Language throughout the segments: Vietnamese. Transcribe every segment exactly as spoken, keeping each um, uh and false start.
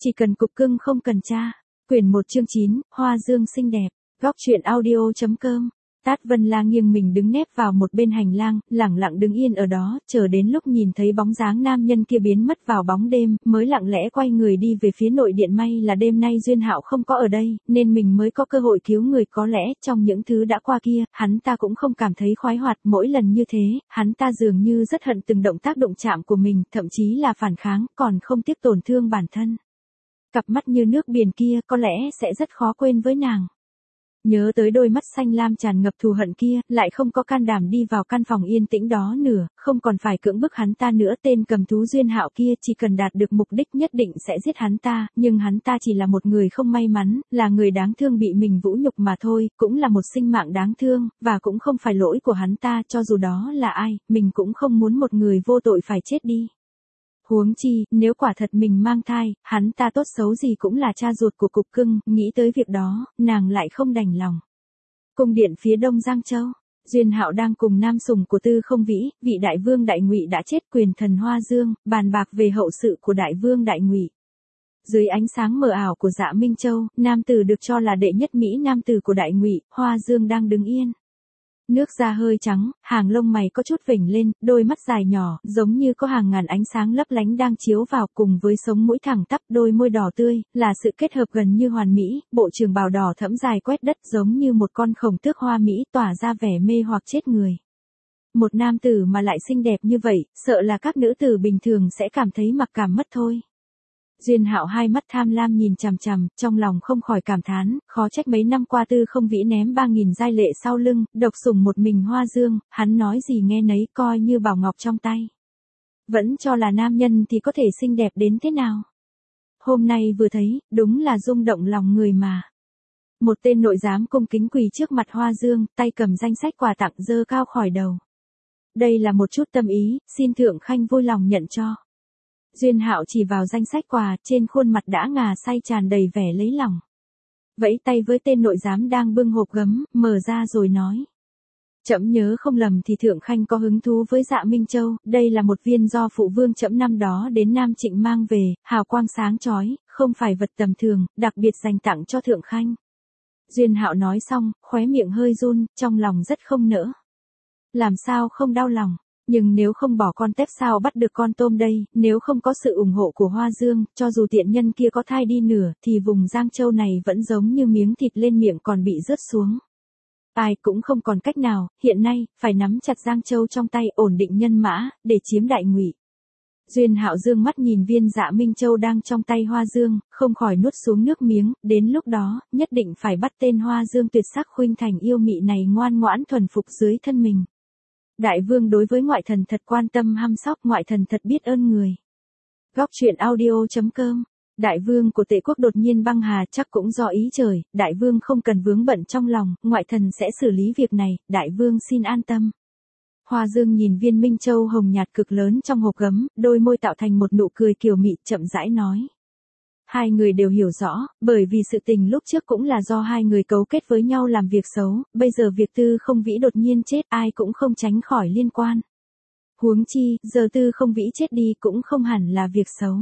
Chỉ cần cục cưng không cần cha. Quyển một chương chín, Hoa Dương xinh đẹp. Góc truyện audio.com. Tát Vân La nghiêng mình đứng nép vào một bên hành lang, lẳng lặng đứng yên ở đó, chờ đến lúc nhìn thấy bóng dáng nam nhân kia biến mất vào bóng đêm, mới lặng lẽ quay người đi về phía nội điện. May là đêm nay Duyên Hạo không có ở đây, nên mình mới có cơ hội cứu người. Có lẽ trong những thứ đã qua kia, hắn ta cũng không cảm thấy khoái hoạt. Mỗi lần như thế, hắn ta dường như rất hận từng động tác đụng chạm của mình, thậm chí là phản kháng, còn không tiếc tổn thương bản thân. Cặp mắt như nước biển kia có lẽ sẽ rất khó quên với nàng. Nhớ tới đôi mắt xanh lam tràn ngập thù hận kia, lại không có can đảm đi vào căn phòng yên tĩnh đó nữa, không còn phải cưỡng bức hắn ta nữa. Tên cầm thú Duyên Hạo kia chỉ cần đạt được mục đích nhất định sẽ giết hắn ta, nhưng hắn ta chỉ là một người không may mắn, là người đáng thương bị mình vũ nhục mà thôi, cũng là một sinh mạng đáng thương, và cũng không phải lỗi của hắn ta. Cho dù đó là ai, mình cũng không muốn một người vô tội phải chết đi. Huống chi, nếu quả thật mình mang thai, hắn ta tốt xấu gì cũng là cha ruột của cục cưng. Nghĩ tới việc đó, nàng lại không đành lòng. Cung điện phía đông Giang Châu, Duyên Hạo đang cùng nam sủng của Tư Không Vĩ, vị đại vương đại ngụy đã chết, quyền thần Hoa Dương, bàn bạc về hậu sự của đại vương đại ngụy. Dưới ánh sáng mờ ảo của Dạ Minh Châu, nam tử được cho là đệ nhất mỹ nam tử của đại ngụy, Hoa Dương đang đứng yên. Nước da hơi trắng, hàng lông mày có chút vểnh lên, đôi mắt dài nhỏ, giống như có hàng ngàn ánh sáng lấp lánh đang chiếu vào, cùng với sống mũi thẳng tắp, đôi môi đỏ tươi, là sự kết hợp gần như hoàn mỹ. Bộ trường bào đỏ thẫm dài quét đất, giống như một con khổng tước hoa mỹ, tỏa ra vẻ mê hoặc chết người. Một nam tử mà lại xinh đẹp như vậy, sợ là các nữ tử bình thường sẽ cảm thấy mặc cảm mất thôi. Duyên Hạo hai mắt tham lam nhìn chằm chằm, trong lòng không khỏi cảm thán, khó trách mấy năm qua Tư Không Vĩ ném ba nghìn giai lệ sau lưng, độc sủng một mình Hoa Dương, hắn nói gì nghe nấy, coi như bảo ngọc trong tay. Vẫn cho là nam nhân thì có thể xinh đẹp đến thế nào. Hôm nay vừa thấy, đúng là rung động lòng người mà. Một tên nội giám cung kính quỳ trước mặt Hoa Dương, tay cầm danh sách quà tặng giơ cao khỏi đầu. Đây là một chút tâm ý, xin thượng khanh vui lòng nhận cho. Duyên Hạo chỉ vào danh sách quà, trên khuôn mặt đã ngà say tràn đầy vẻ lấy lòng. Vẫy tay với tên nội giám đang bưng hộp gấm, mở ra rồi nói. Trẫm nhớ không lầm thì thượng khanh có hứng thú với Dạ Minh Châu, đây là một viên do phụ vương trẫm năm đó đến Nam Trịnh mang về, hào quang sáng chói, không phải vật tầm thường, đặc biệt dành tặng cho thượng khanh. Duyên Hạo nói xong, khóe miệng hơi run, trong lòng rất không nỡ. Làm sao không đau lòng. Nhưng nếu không bỏ con tép sao bắt được con tôm đây, nếu không có sự ủng hộ của Hoa Dương, cho dù tiện nhân kia có thai đi nửa, thì vùng Giang Châu này vẫn giống như miếng thịt lên miệng còn bị rớt xuống. Ai cũng không còn cách nào, hiện nay, phải nắm chặt Giang Châu trong tay, ổn định nhân mã, để chiếm đại ngụy. Duyên Hạo dương mắt nhìn viên Dạ Minh Châu đang trong tay Hoa Dương, không khỏi nuốt xuống nước miếng, đến lúc đó, nhất định phải bắt tên Hoa Dương tuyệt sắc khuynh thành yêu mị này ngoan ngoãn thuần phục dưới thân mình. Đại vương đối với ngoại thần thật quan tâm hăm sóc, ngoại thần thật biết ơn người. Góc truyện audio.com. Đại vương của Tề quốc đột nhiên băng hà, chắc cũng do ý trời, đại vương không cần vướng bận trong lòng, ngoại thần sẽ xử lý việc này, đại vương xin an tâm. Hoa Dương nhìn viên Minh Châu hồng nhạt cực lớn trong hộp gấm, đôi môi tạo thành một nụ cười kiều mị, chậm rãi nói. Hai người đều hiểu rõ, bởi vì sự tình lúc trước cũng là do hai người cấu kết với nhau làm việc xấu, bây giờ việc Tư Không Vĩ đột nhiên chết, ai cũng không tránh khỏi liên quan. Huống chi, giờ Tư Không Vĩ chết đi cũng không hẳn là việc xấu.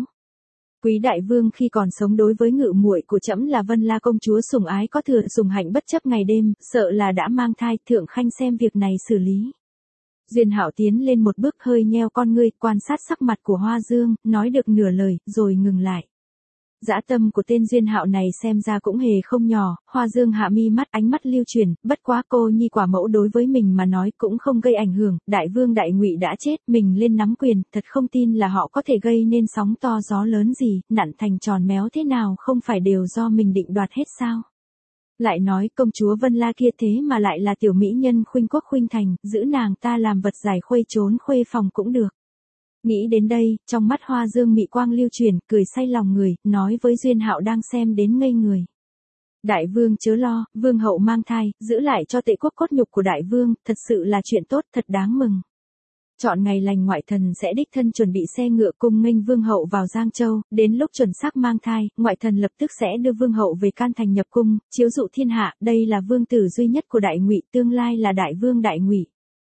Quý đại vương khi còn sống đối với ngự muội của trẫm là Vân La công chúa sủng ái có thừa, sủng hạnh bất chấp ngày đêm, sợ là đã mang thai, thượng khanh xem việc này xử lý. Duyên Hạo tiến lên một bước, hơi nheo con ngươi, quan sát sắc mặt của Hoa Dương, nói được nửa lời, rồi ngừng lại. Dã tâm của tên Duyên Hạo này xem ra cũng hề không nhỏ. Hoa Dương hạ mi mắt, ánh mắt lưu chuyển, bất quá cô nhi quả mẫu đối với mình mà nói cũng không gây ảnh hưởng, đại vương đại ngụy đã chết, mình lên nắm quyền, thật không tin là họ có thể gây nên sóng to gió lớn gì, nặn thành tròn méo thế nào không phải đều do mình định đoạt hết sao. Lại nói công chúa Vân La kia thế mà lại là tiểu mỹ nhân khuynh quốc khuynh thành, giữ nàng ta làm vật giải khuê trốn khuê phòng cũng được. Nghĩ đến đây, trong mắt Hoa Dương mị quang lưu truyền, cười say lòng người, nói với Duyên Hạo đang xem đến ngây người. Đại vương chớ lo, vương hậu mang thai, giữ lại cho Tề quốc cốt nhục của đại vương, thật sự là chuyện tốt, thật đáng mừng. Chọn ngày lành ngoại thần sẽ đích thân chuẩn bị xe ngựa cung nghênh vương hậu vào Giang Châu, đến lúc chuẩn xác mang thai, ngoại thần lập tức sẽ đưa vương hậu về can thành nhập cung, chiếu dụ thiên hạ, đây là vương tử duy nhất của đại ngụy, tương lai là đại vương đại ngụy.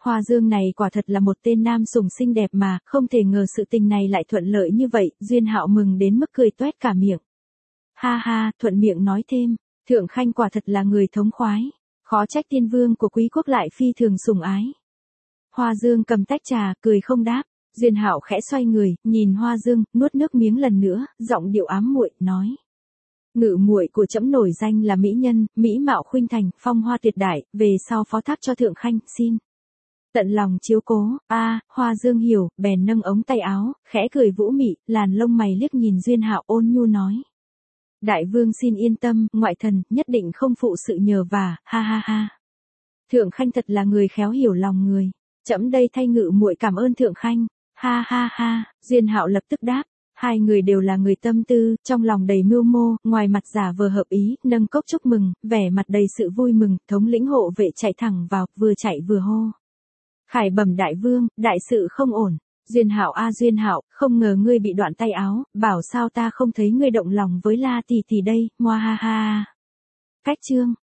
Hoa Dương này quả thật là một tên nam sủng xinh đẹp mà, không thể ngờ sự tình này lại thuận lợi như vậy, Duyên Hạo mừng đến mức cười toét cả miệng. Ha ha, thuận miệng nói thêm, Thượng Khanh quả thật là người thống khoái, khó trách tiên vương của quý quốc lại phi thường sủng ái. Hoa Dương cầm tách trà, cười không đáp. Duyên Hạo khẽ xoay người, nhìn Hoa Dương, nuốt nước miếng lần nữa, giọng điệu ám muội nói: Ngự muội của trẫm nổi danh là mỹ nhân, mỹ mạo khuynh thành, phong hoa tuyệt đại, về sau phó thác cho Thượng Khanh, xin tận lòng chiếu cố. A, Hoa Dương hiểu, bèn nâng ống tay áo, khẽ cười vũ mị, làn lông mày liếc nhìn Duyên Hạo ôn nhu nói: Đại vương xin yên tâm, ngoại thần nhất định không phụ sự nhờ vả, ha ha ha. Thượng Khanh thật là người khéo hiểu lòng người, trẫm đây thay ngự muội cảm ơn Thượng Khanh. Ha ha ha, Duyên Hạo lập tức đáp, hai người đều là người tâm tư, trong lòng đầy mưu mô, ngoài mặt giả vờ hợp ý, nâng cốc chúc mừng, vẻ mặt đầy sự vui mừng, thống lĩnh hộ vệ chạy thẳng vào, vừa chạy vừa hô: Khải bẩm đại vương, đại sự không ổn. Duyên Hạo a Duyên Hạo, không ngờ ngươi bị đoạn tay áo, bảo sao ta không thấy ngươi động lòng với La tỷ tỷ đây, ngoa ha ha. Cách chương